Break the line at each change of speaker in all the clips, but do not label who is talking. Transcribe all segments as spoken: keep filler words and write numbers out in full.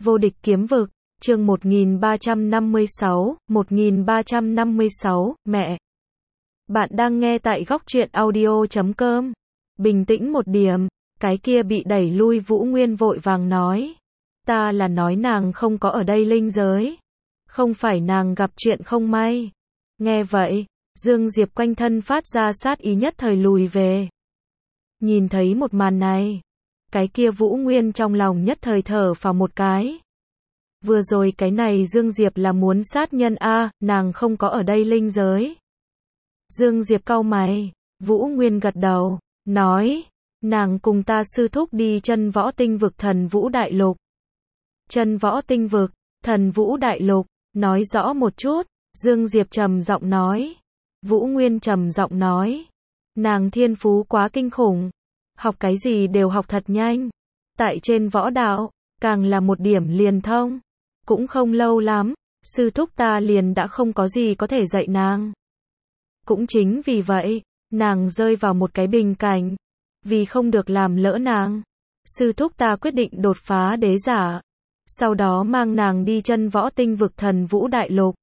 Vô địch kiếm vực, chương một nghìn ba trăm năm mươi sáu, một nghìn ba trăm năm mươi sáu, mẹ. Bạn đang nghe tại góc truyện audio chấm com. Bình tĩnh một điểm, cái kia bị đẩy lui Vũ Nguyên vội vàng nói. Ta là nói nàng không có ở đây linh giới. Không phải nàng gặp chuyện không may. Nghe vậy, Dương Diệp quanh thân phát ra sát ý nhất thời lùi về. Nhìn thấy một màn này, cái kia Vũ Nguyên trong lòng nhất thời thở phào một cái. Vừa rồi cái này Dương Diệp là muốn sát nhân a, nàng không có ở đây linh giới. Dương Diệp cau mày, Vũ Nguyên gật đầu, nói, nàng cùng ta sư thúc đi chân võ tinh vực thần vũ đại lục. Chân võ tinh vực, thần vũ đại lục, nói rõ một chút, Dương Diệp trầm giọng nói. Vũ Nguyên trầm giọng nói, nàng thiên phú quá kinh khủng, học cái gì đều học thật nhanh. Tại trên võ đạo, càng là một điểm liền thông. Cũng không lâu lắm, sư thúc ta liền đã không có gì có thể dạy nàng. Cũng chính vì vậy, nàng rơi vào một cái bình cảnh. Vì không được làm lỡ nàng, sư thúc ta quyết định đột phá đế giả. Sau đó mang nàng đi chân võ tinh vực thần vũ đại lục.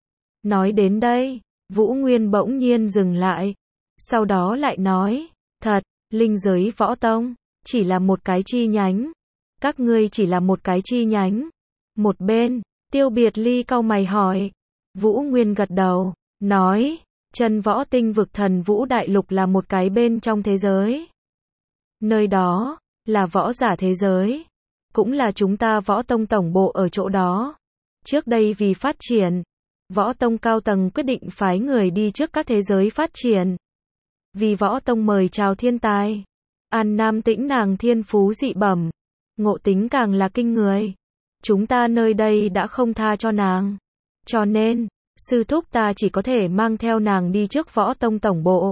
Nói đến đây, Vũ Nguyên bỗng nhiên dừng lại. Sau đó lại nói, thật, linh giới võ tông, chỉ là một cái chi nhánh. Các ngươi chỉ là một cái chi nhánh. Một bên, Tiêu Biệt Ly cau mày hỏi. Vũ Nguyên gật đầu, nói, chân võ tinh vực thần vũ đại lục là một cái bên trong thế giới. Nơi đó, là võ giả thế giới. Cũng là chúng ta võ tông tổng bộ ở chỗ đó. Trước đây vì phát triển, võ tông cao tầng quyết định phái người đi trước các thế giới phát triển. Vì võ tông mời chào thiên tài. An Nam Tĩnh nàng thiên phú dị bẩm, ngộ tính càng là kinh người. Chúng ta nơi đây đã không tha cho nàng. Cho nên, sư thúc ta chỉ có thể mang theo nàng đi trước võ tông tổng bộ.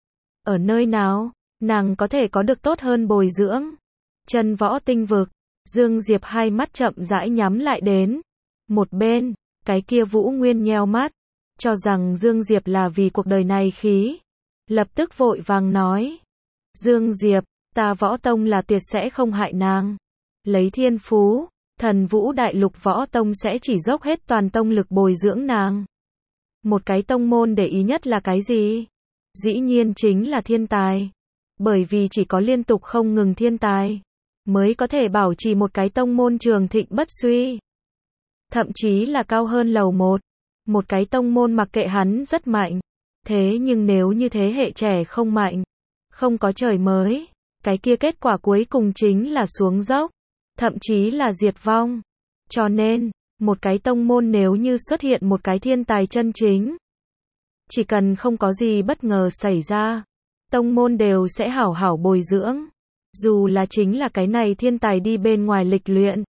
Ở nơi nào, nàng có thể có được tốt hơn bồi dưỡng. Chân võ tinh vực, Dương Diệp hai mắt chậm rãi nhắm lại đến. Một bên, cái kia Vũ Nguyên nheo mắt, cho rằng Dương Diệp là vì cuộc đời này khí. Lập tức vội vàng nói. Dương Diệp, ta võ tông là tuyệt sẽ không hại nàng. Lấy thiên phú, thần vũ đại lục võ tông sẽ chỉ dốc hết toàn tông lực bồi dưỡng nàng. Một cái tông môn để ý nhất là cái gì? Dĩ nhiên chính là thiên tài. Bởi vì chỉ có liên tục không ngừng thiên tài, mới có thể bảo trì một cái tông môn trường thịnh bất suy. Thậm chí là cao hơn lầu một. Một cái tông môn mặc kệ hắn rất mạnh. Thế nhưng nếu như thế hệ trẻ không mạnh, không có trời mới, cái kia kết quả cuối cùng chính là xuống dốc. Thậm chí là diệt vong. Cho nên, một cái tông môn nếu như xuất hiện một cái thiên tài chân chính, chỉ cần không có gì bất ngờ xảy ra, tông môn đều sẽ hảo hảo bồi dưỡng. Dù là chính là cái này thiên tài đi bên ngoài lịch luyện,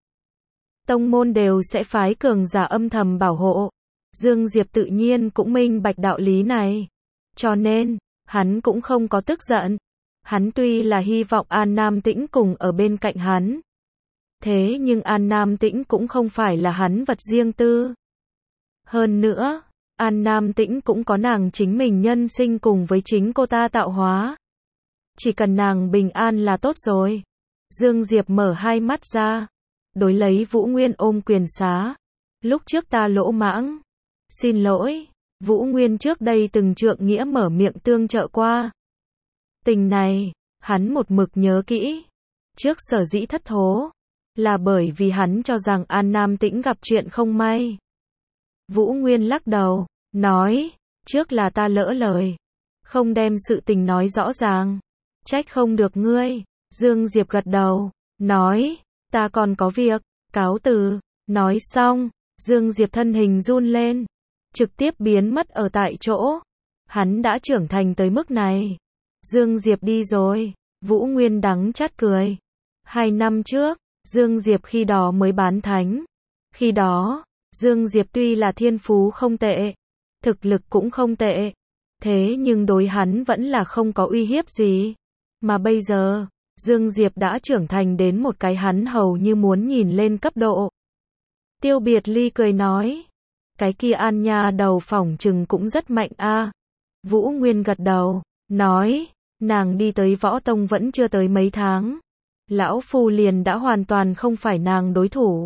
tông môn đều sẽ phái cường giả âm thầm bảo hộ. Dương Diệp tự nhiên cũng minh bạch đạo lý này. Cho nên, hắn cũng không có tức giận. Hắn tuy là hy vọng An Nam Tĩnh cùng ở bên cạnh hắn. Thế nhưng An Nam Tĩnh cũng không phải là hắn vật riêng tư. Hơn nữa, An Nam Tĩnh cũng có nàng chính mình nhân sinh cùng với chính cô ta tạo hóa. Chỉ cần nàng bình an là tốt rồi. Dương Diệp mở hai mắt ra, đối lấy Vũ Nguyên ôm quyền xá. Lúc trước ta lỗ mãng. Xin lỗi, Vũ Nguyên trước đây từng trượng nghĩa mở miệng tương trợ qua. Tình này, hắn một mực nhớ kỹ. Trước sở dĩ thất thố, là bởi vì hắn cho rằng An Nam Tĩnh gặp chuyện không may. Vũ Nguyên lắc đầu, nói, trước là ta lỡ lời, không đem sự tình nói rõ ràng. Trách không được ngươi. Dương Diệp gật đầu, nói, ta còn có việc, cáo từ. Nói xong, Dương Diệp thân hình run lên, trực tiếp biến mất ở tại chỗ. Hắn đã trưởng thành tới mức này. Dương Diệp đi rồi. Vũ Nguyên đắng chát cười. Hai năm trước, Dương Diệp khi đó mới bán thánh. Khi đó, Dương Diệp tuy là thiên phú không tệ, thực lực cũng không tệ, thế nhưng đối hắn vẫn là không có uy hiếp gì. Mà bây giờ, Dương Diệp đã trưởng thành đến một cái hắn hầu như muốn nhìn lên cấp độ. Tiêu Biệt Ly cười nói, cái kia An Nha đầu phỏng chừng cũng rất mạnh a. Vũ Nguyên gật đầu, nói, nàng đi tới võ tông vẫn chưa tới mấy tháng. Lão Phu liền đã hoàn toàn không phải nàng đối thủ.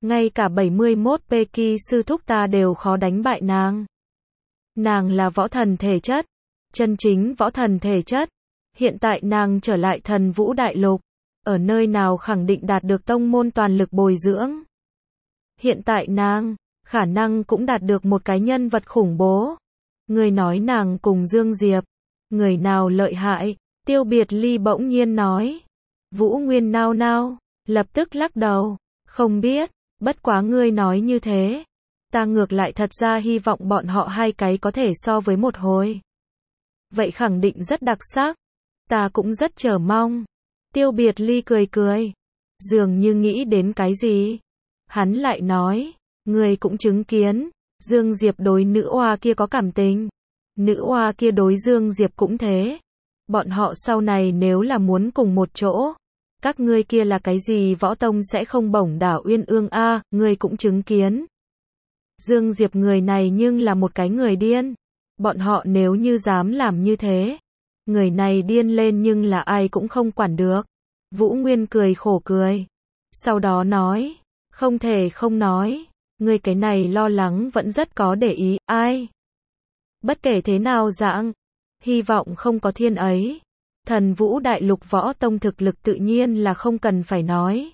Ngay cả bảy mươi mốt pê kỳ sư thúc ta đều khó đánh bại nàng. Nàng là võ thần thể chất, chân chính võ thần thể chất. Hiện tại nàng trở lại Thần Vũ Đại Lục, ở nơi nào khẳng định đạt được tông môn toàn lực bồi dưỡng. Hiện tại nàng, khả năng cũng đạt được một cái nhân vật khủng bố. Người nói nàng cùng Dương Diệp, người nào lợi hại? Tiêu Biệt Ly bỗng nhiên nói. Vũ Nguyên nao nao, lập tức lắc đầu, không biết, bất quá ngươi nói như thế. Ta ngược lại thật ra hy vọng bọn họ hai cái có thể so với một hồi. Vậy khẳng định rất đặc sắc. Ta cũng rất chờ mong. Tiêu Biệt Ly cười cười, dường như nghĩ đến cái gì. Hắn lại nói, ngươi cũng chứng kiến, Dương Diệp đối nữ oa kia có cảm tình. Nữ oa kia đối Dương Diệp cũng thế. Bọn họ sau này nếu là muốn cùng một chỗ, các ngươi kia là cái gì võ tông sẽ không bổng đảo Uyên Ương a, à, ngươi cũng chứng kiến. Dương Diệp người này nhưng là một cái người điên. Bọn họ nếu như dám làm như thế, người này điên lên nhưng là ai cũng không quản được. Vũ Nguyên cười khổ cười. Sau đó nói, không thể không nói, ngươi cái này lo lắng vẫn rất có để ý, ai? Bất kể thế nào dạng, hy vọng không có thiên ấy. Thần Vũ Đại Lục võ tông thực lực tự nhiên là không cần phải nói.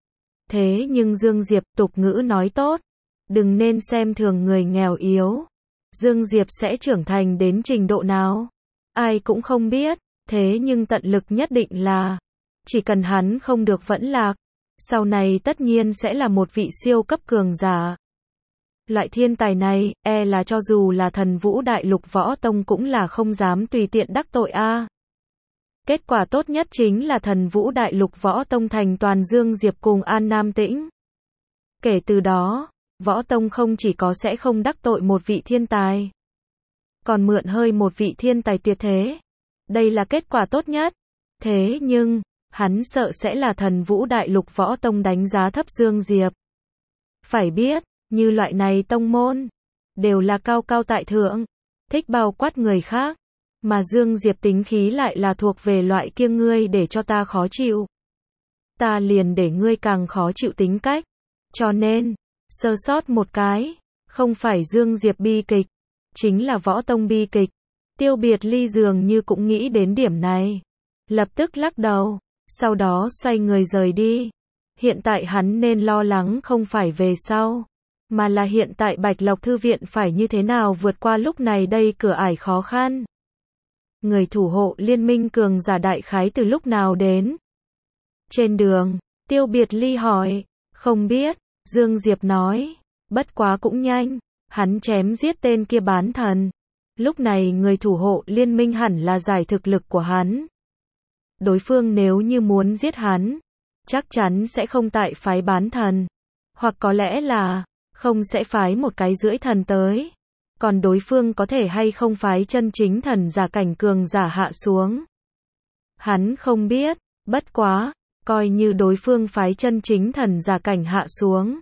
Thế nhưng Dương Diệp tục ngữ nói tốt, đừng nên xem thường người nghèo yếu. Dương Diệp sẽ trưởng thành đến trình độ nào? Ai cũng không biết, thế nhưng tận lực nhất định là, chỉ cần hắn không được vẫn lạc, sau này tất nhiên sẽ là một vị siêu cấp cường giả. Loại thiên tài này, e là cho dù là Thần Vũ Đại Lục võ tông cũng là không dám tùy tiện đắc tội a. Kết quả tốt nhất chính là Thần Vũ Đại Lục võ tông thành toàn Dương Diệp cùng An Nam Tĩnh. Kể từ đó, võ tông không chỉ có sẽ không đắc tội một vị thiên tài, còn mượn hơi một vị thiên tài tuyệt thế. Đây là kết quả tốt nhất. Thế nhưng, hắn sợ sẽ là Thần Vũ Đại Lục võ tông đánh giá thấp Dương Diệp. Phải biết, như loại này tông môn, đều là cao cao tại thượng, thích bao quát người khác, mà Dương Diệp tính khí lại là thuộc về loại kia ngươi để cho ta khó chịu, ta liền để ngươi càng khó chịu tính cách. Cho nên, sơ sót một cái, không phải Dương Diệp bi kịch, chính là võ tông bi kịch. Tiêu Biệt Ly dường như cũng nghĩ đến điểm này, lập tức lắc đầu, sau đó xoay người rời đi. Hiện tại hắn nên lo lắng không phải về sau, mà là hiện tại Bạch Lộc Thư viện phải như thế nào vượt qua lúc này đây cửa ải khó khăn. Người thủ hộ liên minh cường giả đại khái từ lúc nào đến? Trên đường, Tiêu Biệt Ly hỏi, không biết, Dương Diệp nói, bất quá cũng nhanh, hắn chém giết tên kia bán thần. Lúc này người thủ hộ liên minh hẳn là giải thực lực của hắn. Đối phương nếu như muốn giết hắn, chắc chắn sẽ không tại phái bán thần, hoặc có lẽ là không sẽ phái một cái rưỡi thần tới. Còn đối phương có thể hay không phái chân chính thần giả cảnh cường giả hạ xuống, hắn không biết. Bất quá, coi như đối phương phái chân chính thần giả cảnh hạ xuống,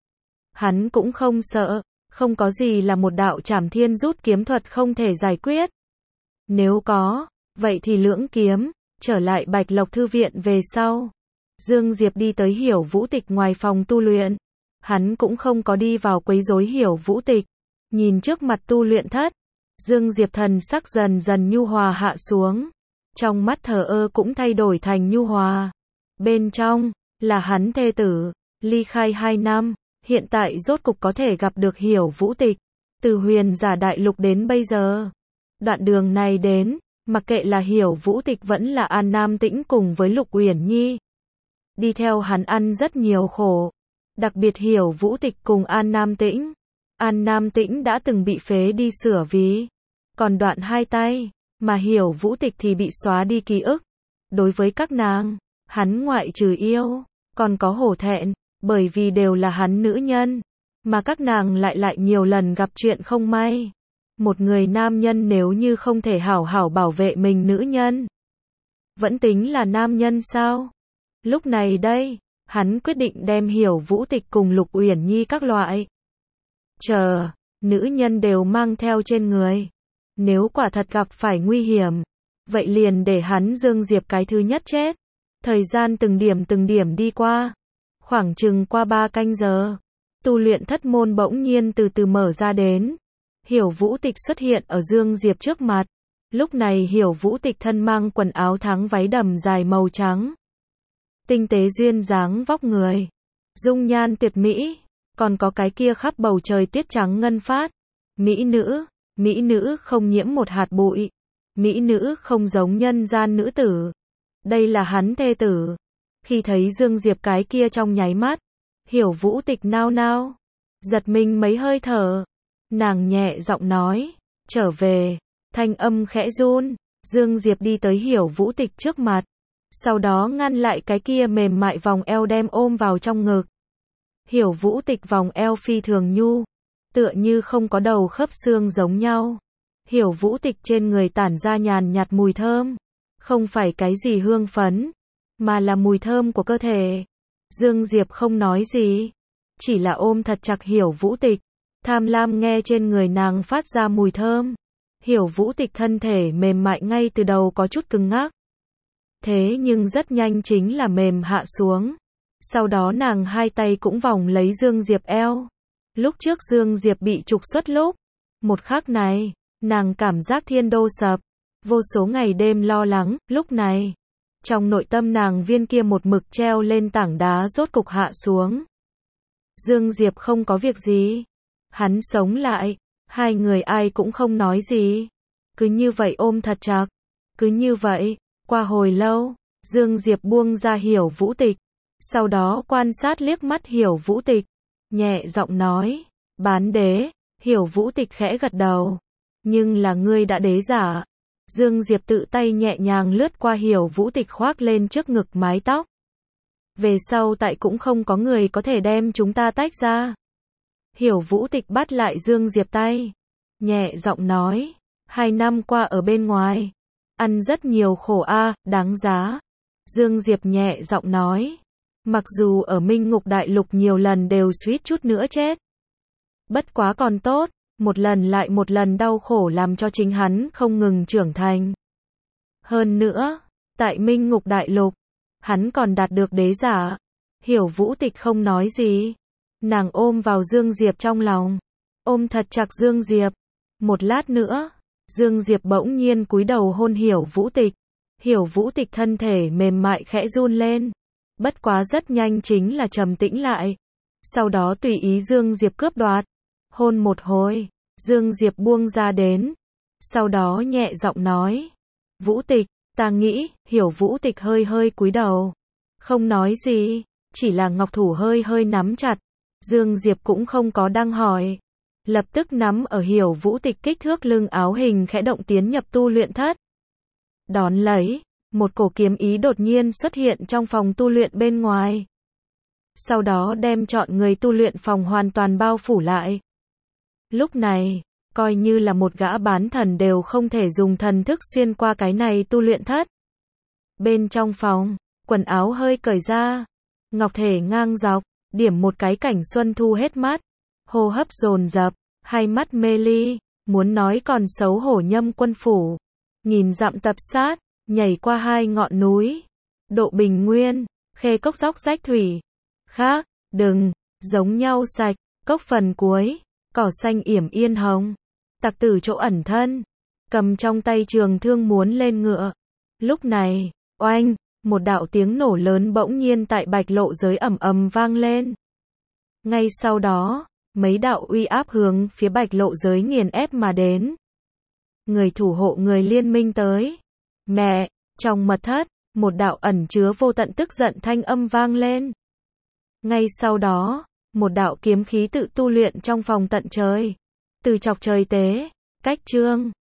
hắn cũng không sợ. Không có gì là một đạo trảm thiên rút kiếm thuật không thể giải quyết. Nếu có, vậy thì lưỡng kiếm. Trở lại Bạch Lộc Thư viện về sau, Dương Diệp đi tới Hiểu Vũ Tịch ngoài phòng tu luyện. Hắn cũng không có đi vào quấy rối Hiểu Vũ Tịch. Nhìn trước mặt tu luyện thất, Dương Diệp thần sắc dần dần nhu hòa hạ xuống. Trong mắt thờ ơ cũng thay đổi thành nhu hòa. Bên trong, là hắn thê tử, ly khai hai năm. Hiện tại rốt cục có thể gặp được Hiểu Vũ Tịch. Từ Huyền Giả Đại Lục đến bây giờ, đoạn đường này đến, mặc kệ là Hiểu Vũ Tịch vẫn là An Nam Tĩnh cùng với Lục Uyển Nhi, đi theo hắn ăn rất nhiều khổ. Đặc biệt Hiểu Vũ Tịch cùng An Nam Tĩnh, An Nam Tĩnh đã từng bị phế đi sửa ví, còn đoạn hai tay, mà Hiểu Vũ Tịch thì bị xóa đi ký ức. Đối với các nàng, hắn ngoại trừ yêu, còn có hổ thẹn. Bởi vì đều là hắn nữ nhân, mà các nàng lại lại nhiều lần gặp chuyện không may. Một người nam nhân nếu như không thể hảo hảo bảo vệ mình nữ nhân, vẫn tính là nam nhân sao? Lúc này đây, hắn quyết định đem Hiểu Vũ Tịch cùng Lục Uyển Nhi các loại chờ nữ nhân đều mang theo trên người. Nếu quả thật gặp phải nguy hiểm, vậy liền để hắn Dương Diệp cái thứ nhất chết. Thời gian từng điểm từng điểm đi qua. Khoảng chừng qua ba canh giờ, tu luyện thất môn bỗng nhiên từ từ mở ra đến. Hiểu Vũ Tịch xuất hiện ở Dương Diệp trước mặt. Lúc này Hiểu Vũ Tịch thân mang quần áo thắng váy đầm dài màu trắng. Tinh tế duyên dáng vóc người. Dung nhan tuyệt mỹ. Còn có cái kia khắp bầu trời tiết trắng ngân phát. Mỹ nữ. Mỹ nữ không nhiễm một hạt bụi. Mỹ nữ không giống nhân gian nữ tử. Đây là hắn thê tử. Khi thấy Dương Diệp cái kia trong nháy mắt, Hiểu Vũ Tịch nao nao, giật mình mấy hơi thở. Nàng nhẹ giọng nói, trở về, thanh âm khẽ run. Dương Diệp đi tới Hiểu Vũ Tịch trước mặt, sau đó ngăn lại cái kia mềm mại vòng eo đem ôm vào trong ngực. Hiểu Vũ Tịch vòng eo phi thường nhu, tựa như không có đầu khớp xương giống nhau. Hiểu Vũ Tịch trên người tản ra nhàn nhạt mùi thơm, không phải cái gì hương phấn, mà là mùi thơm của cơ thể. Dương Diệp không nói gì, chỉ là ôm thật chặt Hiểu Vũ Tịch, tham lam nghe trên người nàng phát ra mùi thơm. Hiểu Vũ Tịch thân thể mềm mại ngay từ đầu có chút cứng ngắc, thế nhưng rất nhanh chính là mềm hạ xuống. Sau đó nàng hai tay cũng vòng lấy Dương Diệp eo. Lúc trước Dương Diệp bị trục xuất lúc, một khắc này, nàng cảm giác thiên đô sập, vô số ngày đêm lo lắng, lúc này, trong nội tâm nàng viên kia một mực treo lên tảng đá rốt cục hạ xuống. Dương Diệp không có việc gì, hắn sống lại, hai người ai cũng không nói gì, cứ như vậy ôm thật chặt, cứ như vậy, qua hồi lâu, Dương Diệp buông ra Hiểu Vũ Tịch, sau đó quan sát liếc mắt Hiểu Vũ Tịch, nhẹ giọng nói, bán đế. Hiểu Vũ Tịch khẽ gật đầu, nhưng là ngươi đã đế giả. Dương Diệp tự tay nhẹ nhàng lướt qua Hiểu Vũ Tịch khoác lên trước ngực mái tóc. Về sau tại cũng không có người có thể đem chúng ta tách ra. Hiểu Vũ Tịch bắt lại Dương Diệp tay, nhẹ giọng nói, hai năm qua ở bên ngoài, ăn rất nhiều khổ a, đáng giá. Dương Diệp nhẹ giọng nói, mặc dù ở Minh Ngục Đại Lục nhiều lần đều suýt chút nữa chết. Bất quá còn tốt, một lần lại một lần đau khổ làm cho chính hắn không ngừng trưởng thành. Hơn nữa, tại Minh Ngục Đại Lục, hắn còn đạt được đế giả. Hiểu Vũ Tịch không nói gì. Nàng ôm vào Dương Diệp trong lòng. Ôm thật chặt Dương Diệp. Một lát nữa, Dương Diệp bỗng nhiên cúi đầu hôn Hiểu Vũ Tịch. Hiểu Vũ Tịch thân thể mềm mại khẽ run lên. Bất quá rất nhanh chính là trầm tĩnh lại. Sau đó tùy ý Dương Diệp cướp đoạt. Hôn một hồi, Dương Diệp buông ra đến. Sau đó nhẹ giọng nói, Vũ Tịch, ta nghĩ. Hiểu Vũ Tịch hơi hơi cúi đầu, không nói gì, chỉ là ngọc thủ hơi hơi nắm chặt. Dương Diệp cũng không có đang hỏi, lập tức nắm ở Hiểu Vũ Tịch kích thước lưng áo hình khẽ động tiến nhập tu luyện thất. Đón lấy, một cổ kiếm ý đột nhiên xuất hiện trong phòng tu luyện bên ngoài. Sau đó đem trọn người tu luyện phòng hoàn toàn bao phủ lại. Lúc này, coi như là một gã bán thần đều không thể dùng thần thức xuyên qua cái này tu luyện thất. Bên trong phòng, quần áo hơi cởi ra, ngọc thể ngang dọc, điểm một cái cảnh xuân thu hết mắt, hô hấp dồn dập, hai mắt mê ly, muốn nói còn xấu hổ Nhâm Quân Phủ. Nghìn dặm tập sát, nhảy qua hai ngọn núi, độ bình nguyên, khê cốc dốc rách thủy. Khác, đừng, giống nhau sạch, cốc phần cuối, cỏ xanh yểm yên hồng. Tặc tử chỗ ẩn thân, cầm trong tay trường thương muốn lên ngựa. Lúc này, oanh, một đạo tiếng nổ lớn bỗng nhiên tại Bạch Lộ giới ầm ầm vang lên. Ngay sau đó, mấy đạo uy áp hướng phía Bạch Lộ giới nghiền ép mà đến. Người thủ hộ người liên minh tới. Mẹ, trong mật thất, một đạo ẩn chứa vô tận tức giận thanh âm vang lên. Ngay sau đó, một đạo kiếm khí tự tu luyện trong phòng tận trời. Từ chọc trời tế, cách chương.